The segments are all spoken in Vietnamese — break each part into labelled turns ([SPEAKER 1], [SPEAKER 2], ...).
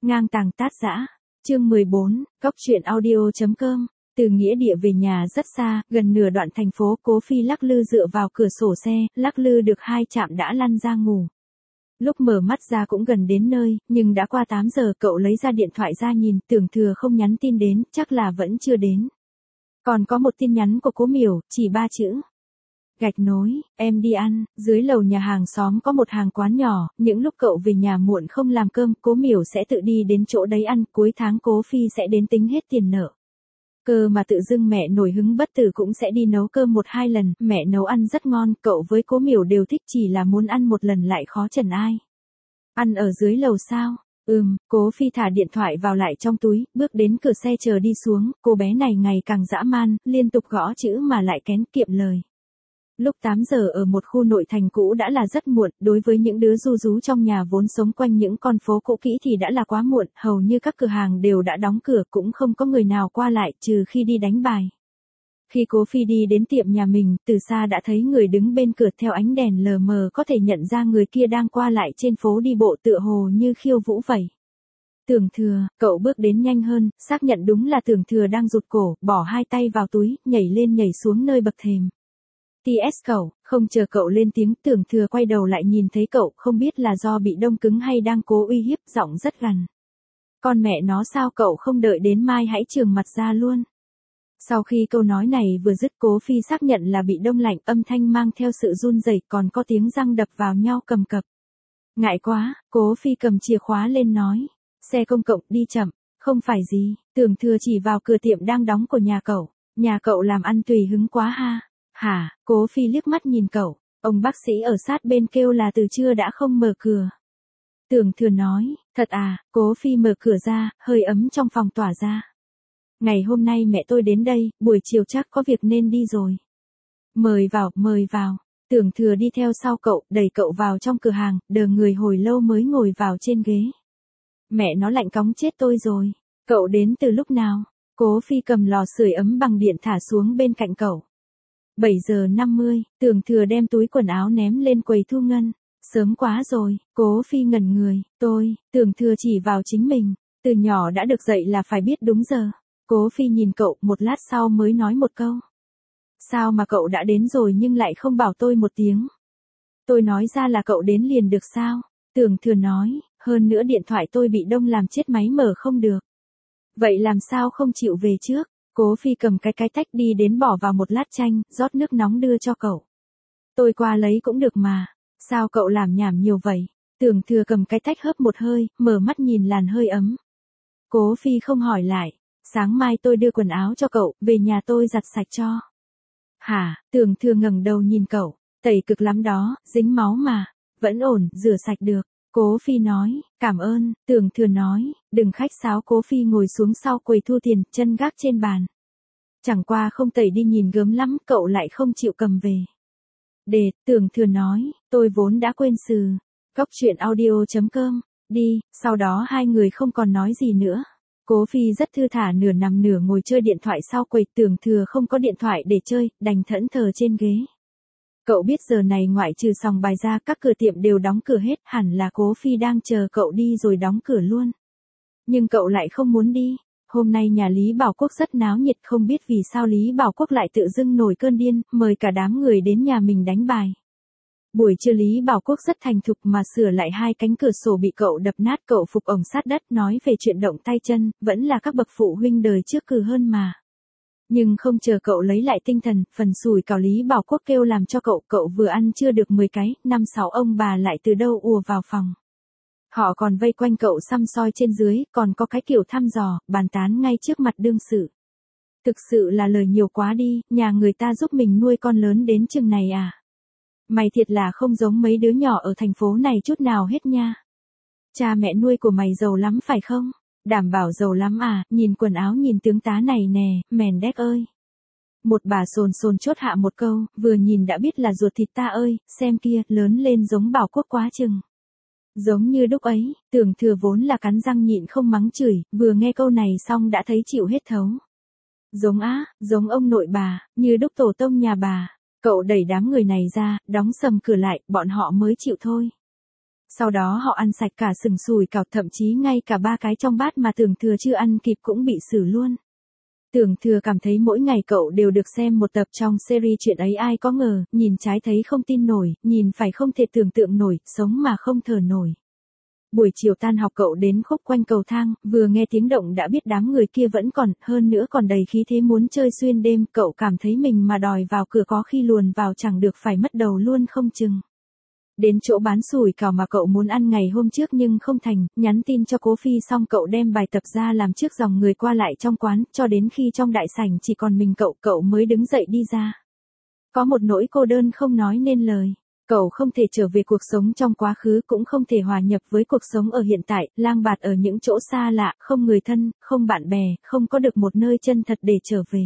[SPEAKER 1] Ngang tàng tát dã. Chương 14, Cóc truyện audio.com. Từ nghĩa địa về nhà rất xa, gần nửa đoạn thành phố, Cố Phi lắc lư dựa vào cửa sổ xe, lắc lư được 2 trạm đã lăn ra ngủ. Lúc mở mắt ra cũng gần đến nơi, nhưng đã qua 8 giờ, cậu lấy ra điện thoại ra nhìn, tưởng Thừa không nhắn tin đến, chắc là vẫn chưa đến. Còn có một tin nhắn của Cố Miểu, chỉ 3 chữ. Gạch nối, em đi ăn. Dưới lầu nhà hàng xóm có một hàng quán nhỏ, những lúc cậu về nhà muộn không làm cơm, Cố Miểu sẽ tự đi đến chỗ đấy ăn, cuối tháng Cố Phi sẽ đến tính hết tiền nợ. Cơ mà tự dưng mẹ nổi hứng bất tử cũng sẽ đi nấu cơm 1-2 lần, mẹ nấu ăn rất ngon, cậu với Cố Miểu đều thích, chỉ là muốn ăn một lần lại khó trần ai. Ăn ở dưới lầu sao? Cố Phi thả điện thoại vào lại trong túi, bước đến cửa xe chờ đi xuống, cô bé này ngày càng dã man, liên tục gõ chữ mà lại kén kiệm lời. Lúc 8 giờ ở một khu nội thành cũ đã là rất muộn, đối với những đứa ru rú trong nhà vốn sống quanh những con phố cũ kỹ thì đã là quá muộn, hầu như các cửa hàng đều đã đóng cửa, cũng không có người nào qua lại, trừ khi đi đánh bài. Khi Cố Phi đi đến tiệm nhà mình, từ xa đã thấy người đứng bên cửa, theo ánh đèn lờ mờ có thể nhận ra người kia đang qua lại trên phố đi bộ tựa hồ như khiêu vũ vậy. Tưởng Thừa, cậu bước đến nhanh hơn, xác nhận đúng là Tưởng Thừa đang rụt cổ, bỏ 2 tay vào túi, nhảy lên nhảy xuống nơi bậc thềm. TS cậu, không chờ cậu lên tiếng, Tưởng Thừa quay đầu lại nhìn thấy cậu, không biết là do bị đông cứng hay đang cố uy hiếp, giọng rất gằn. Con mẹ nó sao cậu không đợi đến mai hãy trường mặt ra luôn. Sau khi câu nói này vừa dứt, Cố Phi xác nhận là bị đông lạnh, âm thanh mang theo sự run rẩy, còn có tiếng răng đập vào nhau cầm cập. Ngại quá, Cố Phi cầm chìa khóa lên nói. Xe công cộng đi chậm, không phải gì, Tưởng Thừa chỉ vào cửa tiệm đang đóng của nhà cậu làm ăn tùy hứng quá ha. Hả? Cố Phi liếc mắt nhìn cậu, ông bác sĩ ở sát bên kêu là từ trưa đã không mở cửa. Tưởng Thừa nói, thật à? Cố Phi mở cửa ra, hơi ấm trong phòng tỏa ra. Ngày hôm nay mẹ tôi đến đây, buổi chiều chắc có việc nên đi rồi. Mời vào. Tưởng Thừa đi theo sau cậu, đẩy cậu vào trong cửa hàng, đờ người hồi lâu mới ngồi vào trên ghế. Mẹ nó lạnh cóng chết tôi rồi. Cậu đến từ lúc nào? Cố Phi cầm lò sưởi ấm bằng điện thả xuống bên cạnh cậu. 7 giờ 50, Tưởng Thừa đem túi quần áo ném lên quầy thu ngân. Sớm quá rồi, Cố Phi ngẩn người, Tưởng Thừa chỉ vào chính mình, từ nhỏ đã được dạy là phải biết đúng giờ. Cố Phi nhìn cậu, một lát sau mới nói một câu. Sao mà cậu đã đến rồi nhưng lại không bảo tôi một tiếng? Tôi nói ra là cậu đến liền được sao? Tưởng Thừa nói, hơn nữa điện thoại tôi bị đông làm chết máy mở không được. Vậy làm sao không chịu về trước? Cố Phi cầm cái tách đi đến bỏ vào một lát chanh, rót nước nóng đưa cho cậu. Tôi qua lấy cũng được mà. Sao cậu làm nhảm nhiều vậy? Tưởng Thừa cầm cái tách hớp một hơi, mở mắt nhìn làn hơi ấm. Cố Phi không hỏi lại. Sáng mai tôi đưa quần áo cho cậu, về nhà tôi giặt sạch cho. Hả? Tưởng Thừa ngẩng đầu nhìn cậu. Tẩy cực lắm đó, dính máu mà. Vẫn ổn, rửa sạch được. Cố Phi nói, cảm ơn. Tưởng Thừa nói, đừng khách sáo. Cố Phi ngồi xuống sau quầy thu tiền, chân gác trên bàn. Chẳng qua không tẩy đi nhìn gớm lắm, cậu lại không chịu cầm về. Tưởng Thừa nói, tôi vốn đã quên sừ. Cóc truyện audio.com, đi, sau đó hai người không còn nói gì nữa. Cố Phi rất thư thả nửa nằm nửa ngồi chơi điện thoại sau quầy, Tưởng Thừa không có điện thoại để chơi, đành thẫn thờ trên ghế. Cậu biết giờ này ngoại trừ sòng bài ra các cửa tiệm đều đóng cửa hết, hẳn là Cố Phi đang chờ cậu đi rồi đóng cửa luôn. Nhưng cậu lại không muốn đi. Hôm nay nhà Lý Bảo Quốc rất náo nhiệt, không biết vì sao Lý Bảo Quốc lại tự dưng nổi cơn điên, mời cả đám người đến nhà mình đánh bài. Buổi trưa Lý Bảo Quốc rất thành thục mà sửa lại 2 cánh cửa sổ bị cậu đập nát, cậu phục ổng sát đất, nói về chuyện động tay chân, vẫn là các bậc phụ huynh đời trước cừ hơn mà. Nhưng không chờ cậu lấy lại tinh thần, phần sủi cảo Lý Bảo Quốc kêu làm cho cậu vừa ăn chưa được 10 cái, 5-6 ông bà lại từ đâu ùa vào phòng. Họ còn vây quanh cậu săm soi trên dưới, còn có cái kiểu thăm dò, bàn tán ngay trước mặt đương sự. Thực sự là lời nhiều quá đi, nhà người ta giúp mình nuôi con lớn đến chừng này à? Mày thiệt là không giống mấy đứa nhỏ ở thành phố này chút nào hết nha. Cha mẹ nuôi của mày giàu lắm phải không? Đảm bảo giàu lắm à, nhìn quần áo nhìn tướng tá này nè, mèn đét ơi. Một bà sồn chốt hạ một câu, vừa nhìn đã biết là ruột thịt ta ơi, xem kia, lớn lên giống Bảo Quốc quá chừng. Giống như lúc ấy, Tưởng Thừa vốn là cắn răng nhịn không mắng chửi, vừa nghe câu này xong đã thấy chịu hết thấu. Giống ông nội bà, như đúc tổ tông nhà bà. Cậu đẩy đám người này ra, đóng sầm cửa lại, bọn họ mới chịu thôi. Sau đó họ ăn sạch cả sừng sùi cảo, thậm chí ngay cả 3 cái trong bát mà Tưởng Thừa chưa ăn kịp cũng bị xử luôn. Tưởng Thừa cảm thấy mỗi ngày cậu đều được xem một tập trong series chuyện ấy, ai có ngờ, nhìn trái thấy không tin nổi, nhìn phải không thể tưởng tượng nổi, sống mà không thở nổi. Buổi chiều tan học cậu đến khúc quanh cầu thang, vừa nghe tiếng động đã biết đám người kia vẫn còn, hơn nữa còn đầy khí thế muốn chơi xuyên đêm, cậu cảm thấy mình mà đòi vào cửa có khi luồn vào chẳng được phải mất đầu luôn không chừng. Đến chỗ bán sủi cảo mà cậu muốn ăn ngày hôm trước nhưng không thành, nhắn tin cho Cố Phi xong cậu đem bài tập ra làm trước dòng người qua lại trong quán, cho đến khi trong đại sảnh chỉ còn mình cậu mới đứng dậy đi ra. Có một nỗi cô đơn không nói nên lời. Cậu không thể trở về cuộc sống trong quá khứ, cũng không thể hòa nhập với cuộc sống ở hiện tại, lang bạt ở những chỗ xa lạ, không người thân, không bạn bè, không có được một nơi chân thật để trở về.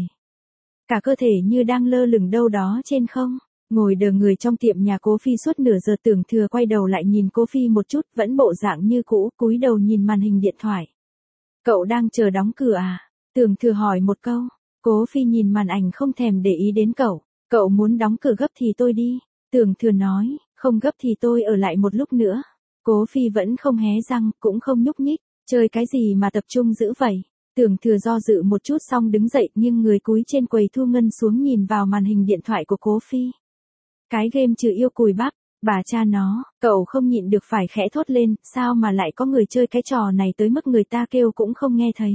[SPEAKER 1] Cả cơ thể như đang lơ lửng đâu đó trên không. Ngồi đờ người trong tiệm nhà Cố Phi suốt nửa giờ, Tưởng Thừa quay đầu lại nhìn Cố Phi một chút, vẫn bộ dạng như cũ, cúi đầu nhìn màn hình điện thoại. Cậu đang chờ đóng cửa à? Tưởng Thừa hỏi một câu. Cố Phi nhìn màn ảnh không thèm để ý đến cậu. Cậu muốn đóng cửa gấp thì tôi đi. Tưởng Thừa nói, không gấp thì tôi ở lại một lúc nữa. Cố Phi vẫn không hé răng, cũng không nhúc nhích. Chơi cái gì mà tập trung dữ vậy? Tưởng Thừa do dự một chút xong đứng dậy, nhưng người cúi trên quầy thu ngân xuống nhìn vào màn hình điện thoại của Cố Phi. Cái game trừ yêu cùi bắp, bà cha nó, cậu không nhịn được phải khẽ thốt lên, sao mà lại có người chơi cái trò này tới mức người ta kêu cũng không nghe thấy.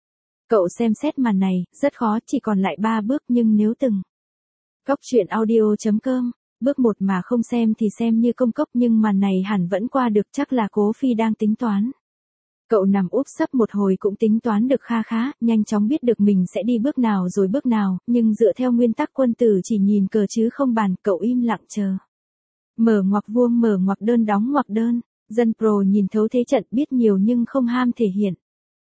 [SPEAKER 1] Cậu xem xét màn này, rất khó, chỉ còn lại 3 bước nhưng nếu từng. Góc truyện audio.com, bước 1 mà không xem thì xem như công cốc, nhưng màn này hẳn vẫn qua được, chắc là Cố Phi đang tính toán. Cậu nằm úp sấp một hồi cũng tính toán được kha khá, nhanh chóng biết được mình sẽ đi bước nào rồi bước nào, nhưng dựa theo nguyên tắc quân tử chỉ nhìn cờ chứ không bàn, cậu im lặng chờ. Mở ngoặc vuông, mở ngoặc đơn, đóng ngoặc đơn. Dân pro nhìn thấu thế trận, biết nhiều nhưng không ham thể hiện.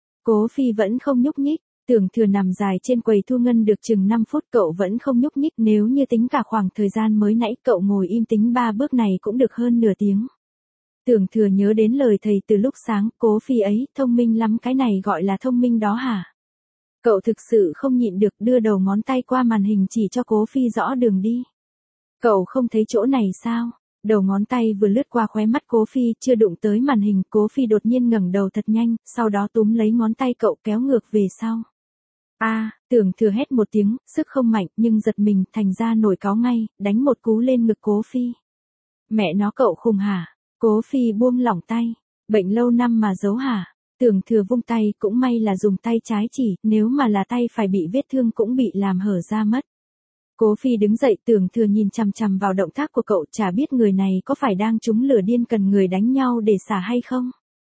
[SPEAKER 1] Cố Phi vẫn không nhúc nhích. Tưởng Thừa nằm dài trên quầy thu ngân được chừng 5 phút, cậu vẫn không nhúc nhích, nếu như tính cả khoảng thời gian mới nãy cậu ngồi im tính 3 bước này cũng được hơn nửa tiếng. Tưởng Thừa nhớ đến lời thầy từ lúc sáng, Cố Phi ấy, thông minh lắm, cái này gọi là thông minh đó hả? Cậu thực sự không nhịn được đưa đầu ngón tay qua màn hình chỉ cho Cố Phi rõ đường đi. Cậu không thấy chỗ này sao? Đầu ngón tay vừa lướt qua khóe mắt Cố Phi, chưa đụng tới màn hình, Cố Phi đột nhiên ngẩng đầu thật nhanh, sau đó túm lấy ngón tay cậu kéo ngược về sau. Tưởng Thừa hét một tiếng, sức không mạnh nhưng giật mình, thành ra nổi cáu ngay, đánh một cú lên ngực Cố Phi. Mẹ nó, cậu khùng hả? Cố Phi buông lỏng tay. Bệnh lâu năm mà giấu hả? Tưởng Thừa vung tay, cũng may là dùng tay trái chỉ, nếu mà là tay phải bị vết thương cũng bị làm hở ra mất. Cố Phi đứng dậy, Tưởng Thừa nhìn chằm chằm vào động tác của cậu, chả biết người này có phải đang trúng lửa điên cần người đánh nhau để xả hay không.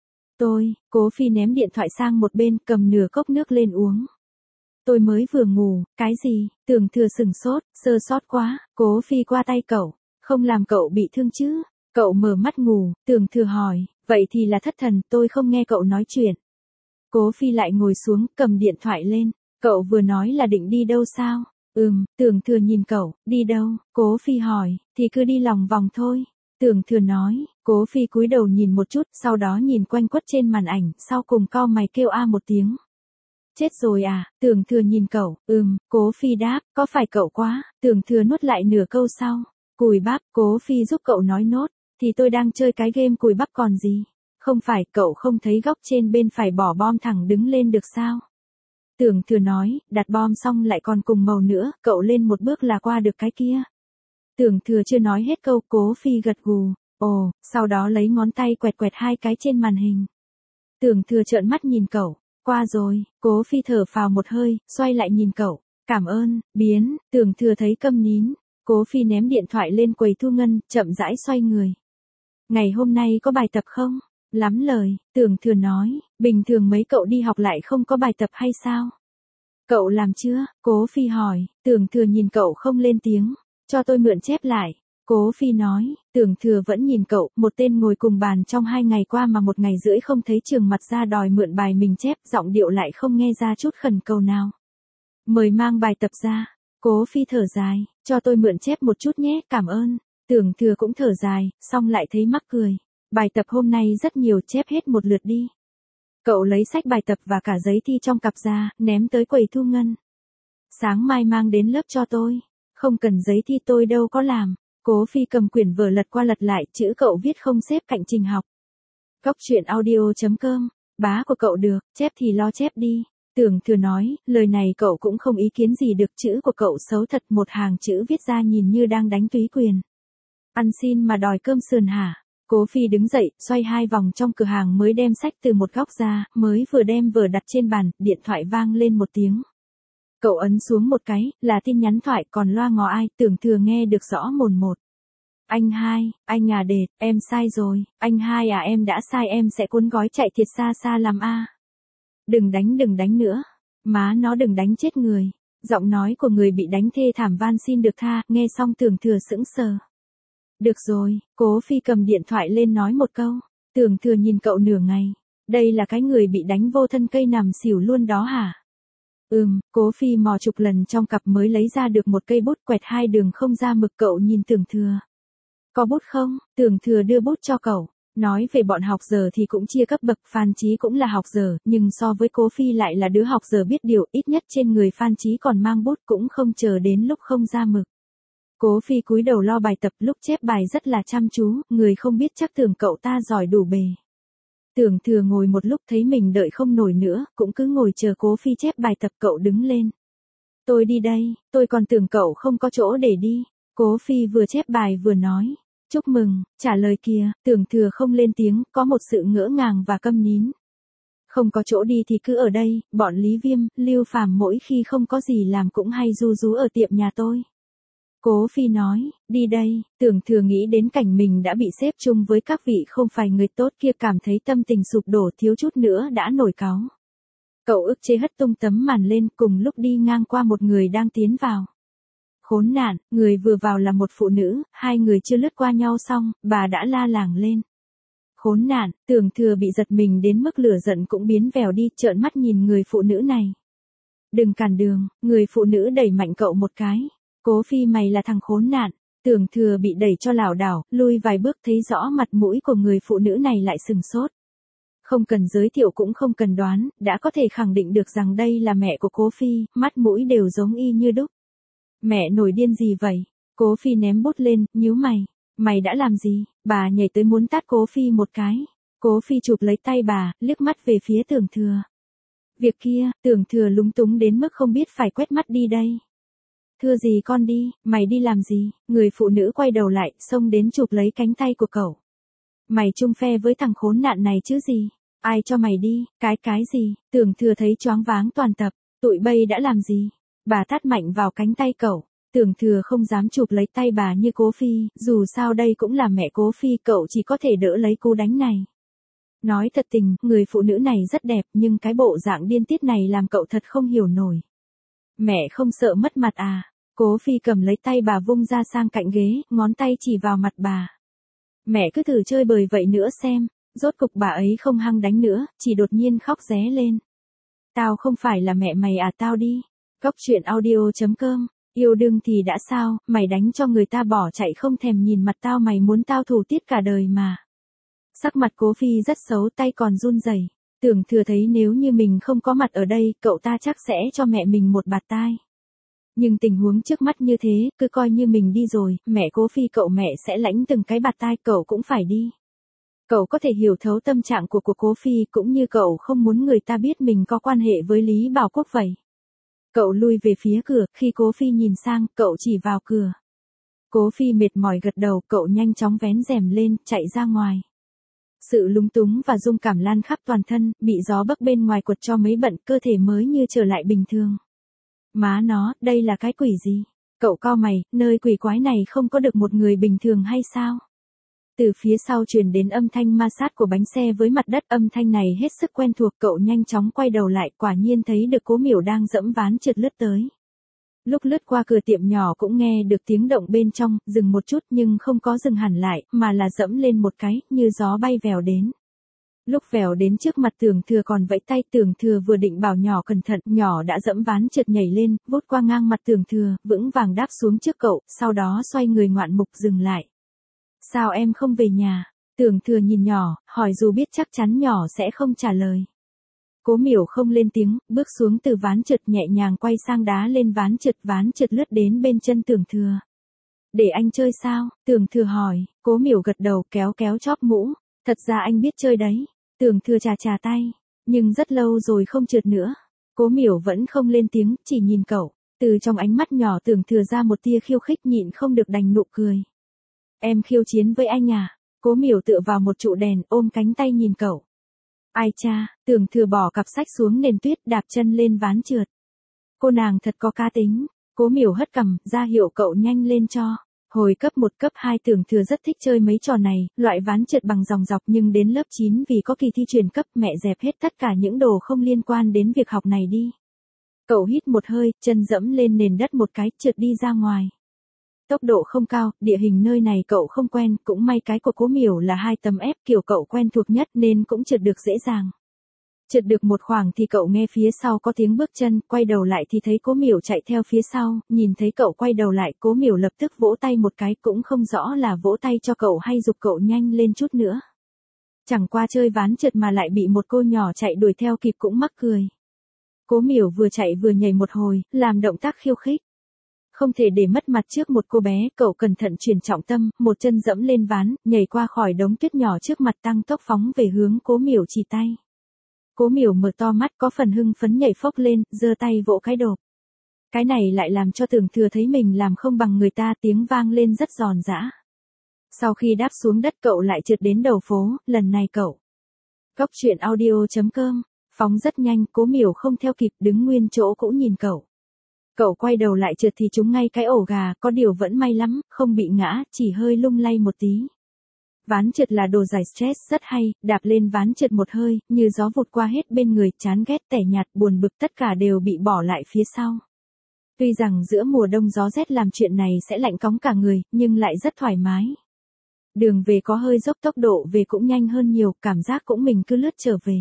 [SPEAKER 1] Cố Phi ném điện thoại sang một bên, cầm nửa cốc nước lên uống. Tôi mới vừa ngủ, cái gì? Tưởng Thừa sửng sốt, sơ sót quá. Cố Phi qua tay cậu, không làm cậu bị thương chứ? Cậu mở mắt ngủ, Tưởng Thừa hỏi, vậy thì là thất thần, tôi không nghe cậu nói chuyện. Cố Phi lại ngồi xuống, cầm điện thoại lên, cậu vừa nói là định đi đâu sao? Tưởng Thừa nhìn cậu, đi đâu? Cố Phi hỏi, thì cứ đi lòng vòng thôi. Tưởng Thừa nói, Cố Phi cúi đầu nhìn một chút, sau đó nhìn quanh quất trên màn ảnh, sau cùng cau mày kêu a một tiếng. Chết rồi à? Tưởng Thừa nhìn cậu, Cố Phi đáp, có phải cậu quá? Tưởng Thừa nuốt lại nửa câu sau. Cùi bắp, Cố Phi giúp cậu nói nốt, thì tôi đang chơi cái game cùi bắp còn gì. Không phải, cậu không thấy góc trên bên phải bỏ bom thẳng đứng lên được sao? Tưởng Thừa nói, đặt bom xong lại còn cùng màu nữa, cậu lên một bước là qua được cái kia. Tưởng Thừa chưa nói hết câu, Cố Phi gật gù, sau đó lấy ngón tay quẹt quẹt 2 cái trên màn hình. Tưởng Thừa trợn mắt nhìn cậu, qua rồi. Cố Phi thở phào một hơi, xoay lại nhìn cậu, cảm ơn, biến. Tưởng Thừa thấy câm nín. Cố Phi ném điện thoại lên quầy thu ngân, chậm rãi xoay người. Ngày hôm nay có bài tập không? Lắm lời, Tưởng Thừa nói, bình thường mấy cậu đi học lại không có bài tập hay sao? Cậu làm chưa? Cố Phi hỏi. Tưởng Thừa nhìn cậu không lên tiếng, cho tôi mượn chép lại. Cố Phi nói, Tưởng Thừa vẫn nhìn cậu, một tên ngồi cùng bàn trong 2 ngày qua mà 1 ngày rưỡi không thấy trường mặt ra đòi mượn bài mình chép, giọng điệu lại không nghe ra chút khẩn cầu nào. Mời mang bài tập ra. Cố Phi thở dài, cho tôi mượn chép một chút nhé, cảm ơn. Tưởng Thừa cũng thở dài, xong lại thấy mắc cười. Bài tập hôm nay rất nhiều, chép hết một lượt đi. Cậu lấy sách bài tập và cả giấy thi trong cặp ra, ném tới quầy thu ngân. Sáng mai mang đến lớp cho tôi. Không cần giấy thi, tôi đâu có làm. Cố Phi cầm quyển vở lật qua lật lại, chữ cậu viết không xếp cạnh trình học. Cóc truyện audio.com, bá của cậu được, chép thì lo chép đi. Tưởng Thừa nói, lời này cậu cũng không ý kiến gì được, chữ của cậu xấu thật, một hàng chữ viết ra nhìn như đang đánh túy quyền. Ăn xin mà đòi cơm sườn hả? Cố Phi đứng dậy, xoay 2 vòng trong cửa hàng mới đem sách từ một góc ra, mới vừa đem vở đặt trên bàn, điện thoại vang lên một tiếng. Cậu ấn xuống một cái, là tin nhắn thoại, còn loa ngó ai, Tưởng Thừa nghe được rõ mồn một. Anh hai, anh à đệt, em sai rồi, anh hai à em đã sai, em sẽ cuốn gói chạy thiệt xa xa làm a. Đừng đánh nữa. Má nó đừng đánh chết người. Giọng nói của người bị đánh thê thảm van xin được tha, nghe xong Tưởng Thừa sững sờ. Được rồi, Cố Phi cầm điện thoại lên nói một câu. Tưởng Thừa nhìn cậu nửa ngày. Đây là cái người bị đánh vô thân cây nằm xỉu luôn đó hả? Cố Phi mò chục lần trong cặp mới lấy ra được một cây bút, quẹt 2 đường không ra mực. Cậu nhìn Tưởng Thừa. Có bút không? Tưởng Thừa đưa bút cho cậu. Nói về bọn học dở thì cũng chia cấp bậc, Phan Chí cũng là học dở, nhưng so với Cố Phi lại là đứa học dở biết điều, ít nhất trên người Phan Chí còn mang bút, cũng không chờ đến lúc không ra mực. Cố Phi cúi đầu lo bài tập, lúc chép bài rất là chăm chú, người không biết chắc tưởng cậu ta giỏi đủ bề. Tưởng Thừa ngồi một lúc thấy mình đợi không nổi nữa, cũng cứ ngồi chờ Cố Phi chép bài tập. Cậu đứng lên. Tôi đi đây, tôi còn tưởng cậu không có chỗ để đi. Cố Phi vừa chép bài vừa nói. Chúc mừng, trả lời kìa. Tưởng Thừa không lên tiếng, có một sự ngỡ ngàng và câm nín. Không có chỗ đi thì cứ ở đây, bọn Lý Viêm, Lưu Phàm mỗi khi không có gì làm cũng hay ru rú ở tiệm nhà tôi. Cố Phi nói, đi đây. Tưởng Thừa nghĩ đến cảnh mình đã bị xếp chung với các vị không phải người tốt kia, cảm thấy tâm tình sụp đổ, thiếu chút nữa đã nổi cáu. Cậu ức chế hất tung tấm màn lên, cùng lúc đi ngang qua một người đang tiến vào. Khốn nạn, người vừa vào là một phụ nữ, hai người chưa lướt qua nhau xong, bà đã la làng lên. Khốn nạn, Tưởng Thừa bị giật mình đến mức lửa giận cũng biến vèo đi, trợn mắt nhìn người phụ nữ này. Đừng cản đường, người phụ nữ đẩy mạnh cậu một cái. Cố Phi mày là thằng khốn nạn. Tưởng Thừa bị đẩy cho lảo đảo, lui vài bước thấy rõ mặt mũi của người phụ nữ này lại sừng sốt. Không cần giới thiệu cũng không cần đoán, đã có thể khẳng định được rằng đây là mẹ của Cố Phi, mắt mũi đều giống y như đúc. Mẹ nổi điên gì vậy? Cố Phi ném bút lên, nhíu mày. Mày đã làm gì? Bà nhảy tới muốn tát Cố Phi một cái. Cố Phi chụp lấy tay bà, liếc mắt về phía Tưởng Thừa. Việc kia, Tưởng Thừa lúng túng đến mức không biết phải quét mắt đi đây. Thưa gì con đi, mày đi làm gì? Người phụ nữ quay đầu lại, xông đến chụp lấy cánh tay của cậu. Mày chung phe với thằng khốn nạn này chứ gì? Ai cho mày đi, cái gì? Tưởng Thừa thấy choáng váng toàn tập, tụi bay đã làm gì? Bà tát mạnh vào cánh tay cậu. Tưởng Thừa không dám chụp lấy tay bà như Cố Phi, dù sao đây cũng là mẹ Cố Phi, cậu chỉ có thể đỡ lấy cú đánh này. Nói thật tình, người phụ nữ này rất đẹp, nhưng cái bộ dạng điên tiết này làm cậu thật không hiểu nổi. Mẹ không sợ mất mặt à? Cố Phi cầm lấy tay bà vung ra sang cạnh ghế, ngón tay chỉ vào mặt bà. Mẹ cứ thử chơi bời vậy nữa xem. Rốt cục bà ấy không hăng đánh nữa, chỉ đột nhiên khóc ré lên. Tao không phải là mẹ mày à, tao đi. Cóc truyện audio.com, yêu đương thì đã sao, mày đánh cho người ta bỏ chạy không thèm nhìn mặt tao, mày muốn tao thù tiết cả đời mà. Sắc mặt Cố Phi rất xấu, tay còn run rẩy. Tưởng Thừa thấy nếu như mình không có mặt ở đây, cậu ta chắc sẽ cho mẹ mình một bạt tai. Nhưng tình huống trước mắt như thế, cứ coi như mình đi rồi, mẹ Cố Phi cậu mẹ sẽ lãnh từng cái bạt tai, cậu cũng phải đi. Cậu có thể hiểu thấu tâm trạng của Cố Phi, cũng như cậu không muốn người ta biết mình có quan hệ với Lý Bảo Quốc vậy. Cậu lui về phía cửa, khi Cố Phi nhìn sang, cậu chỉ vào cửa. Cố Phi mệt mỏi gật đầu, cậu nhanh chóng vén rèm lên, chạy ra ngoài. Sự lúng túng và rung cảm lan khắp toàn thân, bị gió bấc bên ngoài quật cho mấy bận, cơ thể mới như trở lại bình thường. Má nó, đây là cái quỷ gì? Cậu cau mày, nơi quỷ quái này không có được một người bình thường hay sao? Từ phía sau truyền đến âm thanh ma sát của bánh xe với mặt đất, âm thanh này hết sức quen thuộc, cậu nhanh chóng quay đầu lại, quả nhiên thấy được Cố Miểu đang dẫm ván trượt lướt tới. Lúc lướt qua cửa tiệm nhỏ cũng nghe được tiếng động bên trong, dừng một chút nhưng không có dừng hẳn lại, mà là dẫm lên một cái, như gió bay vèo đến. Lúc vèo đến trước mặt Tưởng Thừa còn vẫy tay, Tưởng Thừa vừa định bảo nhỏ cẩn thận, nhỏ đã dẫm ván trượt nhảy lên, vút qua ngang mặt Tưởng Thừa, vững vàng đáp xuống trước cậu, sau đó xoay người ngoạn mục dừng lại. Sao em không về nhà? Tưởng Thừa nhìn nhỏ, hỏi dù biết chắc chắn nhỏ sẽ không trả lời. Cố Miểu không lên tiếng, bước xuống từ ván trượt nhẹ nhàng quay sang đá lên ván trượt lướt đến bên chân Tưởng Thừa. Để anh chơi sao? Tưởng Thừa hỏi, Cố Miểu gật đầu kéo kéo chóp mũ. Thật ra anh biết chơi đấy. Tưởng Thừa chà chà tay. Nhưng rất lâu rồi không trượt nữa. Cố Miểu vẫn không lên tiếng, chỉ nhìn cậu. Từ trong ánh mắt nhỏ Tưởng Thừa ra một tia khiêu khích nhịn không được đành nụ cười. Em khiêu chiến với anh à? Cố Miểu tựa vào một trụ đèn ôm cánh tay nhìn cậu. Ai cha, Tưởng Thừa bỏ cặp sách xuống nền tuyết đạp chân lên ván trượt. Cô nàng thật có cá tính. Cố Miểu hất cằm, ra hiệu cậu nhanh lên cho. Hồi cấp 1 cấp 2 Tưởng Thừa rất thích chơi mấy trò này, loại ván trượt bằng dòng dọc nhưng đến lớp 9 vì có kỳ thi chuyển cấp mẹ dẹp hết tất cả những đồ không liên quan đến việc học này đi. Cậu hít một hơi, chân dẫm lên nền đất một cái, trượt đi ra ngoài. Tốc độ không cao, địa hình nơi này cậu không quen, cũng may cái của Cố Miểu là 2 tấm ép kiểu cậu quen thuộc nhất nên cũng trượt được dễ dàng. Trượt được một khoảng thì cậu nghe phía sau có tiếng bước chân, quay đầu lại thì thấy Cố Miểu chạy theo phía sau, nhìn thấy cậu quay đầu lại, Cố Miểu lập tức vỗ tay một cái, cũng không rõ là vỗ tay cho cậu hay giục cậu nhanh lên chút nữa. Chẳng qua chơi ván trượt mà lại bị một cô nhỏ chạy đuổi theo kịp cũng mắc cười. Cố Miểu vừa chạy vừa nhảy một hồi, làm động tác khiêu khích. Không thể để mất mặt trước một cô bé, cậu cẩn thận chuyển trọng tâm, một chân dẫm lên ván, nhảy qua khỏi đống tuyết nhỏ trước mặt tăng tốc phóng về hướng Cố Miểu chỉ tay. Cố Miểu mở to mắt có phần hưng phấn nhảy phốc lên, giơ tay vỗ cái đột. Cái này lại làm cho Tưởng Thừa thấy mình làm không bằng người ta, tiếng vang lên rất giòn giã. Sau khi đáp xuống đất cậu lại trượt đến đầu phố, lần này cậu. Cóc truyện audio.com, phóng rất nhanh, Cố Miểu không theo kịp đứng nguyên chỗ cũ nhìn cậu. Cậu quay đầu lại trượt thì trúng ngay cái ổ gà, có điều vẫn may lắm, không bị ngã, chỉ hơi lung lay một tí. Ván trượt là đồ giải stress rất hay, đạp lên ván trượt một hơi, như gió vụt qua hết bên người, chán ghét tẻ nhạt, buồn bực tất cả đều bị bỏ lại phía sau. Tuy rằng giữa mùa đông gió rét làm chuyện này sẽ lạnh cóng cả người, nhưng lại rất thoải mái. Đường về có hơi dốc, tốc độ về cũng nhanh hơn nhiều, cảm giác cũng mình cứ lướt trở về.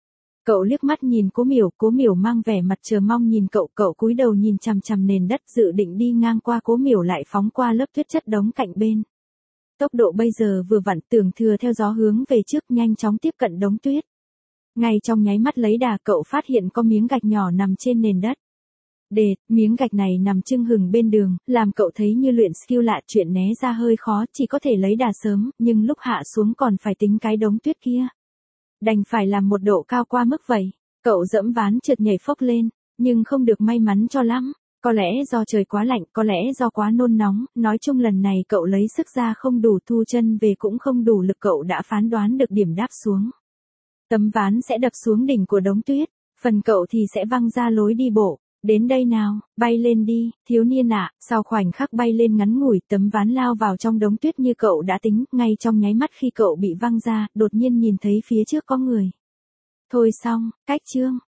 [SPEAKER 1] Cậu liếc mắt nhìn Cố Miểu mang vẻ mặt chờ mong nhìn cậu cúi đầu nhìn chằm chằm nền đất dự định đi ngang qua Cố Miểu lại phóng qua lớp tuyết chất đống cạnh bên. Tốc độ bây giờ vừa vặn, Tưởng Thừa theo gió hướng về trước nhanh chóng tiếp cận đống tuyết. Ngay trong nháy mắt lấy đà cậu phát hiện có miếng gạch nhỏ nằm trên nền đất. Miếng gạch này nằm chưng hừng bên đường, làm cậu thấy như luyện skill lạ, chuyện né ra hơi khó, chỉ có thể lấy đà sớm, nhưng lúc hạ xuống còn phải tính cái đống tuyết kia. Đành phải làm một độ cao qua mức vậy. Cậu dẫm ván trượt nhảy phốc lên, nhưng không được may mắn cho lắm. Có lẽ do trời quá lạnh, có lẽ do quá nôn nóng, nói chung lần này cậu lấy sức ra không đủ, thu chân về cũng không đủ lực, cậu đã phán đoán được điểm đáp xuống. Tấm ván sẽ đập xuống đỉnh của đống tuyết, phần cậu thì sẽ văng ra lối đi bộ. Đến đây nào, bay lên đi, thiếu niên ạ. Sau khoảnh khắc bay lên ngắn ngủi, tấm ván lao vào trong đống tuyết như cậu đã tính, ngay trong nháy mắt khi cậu bị văng ra, đột nhiên nhìn thấy phía trước có người. Thôi xong, cách chương.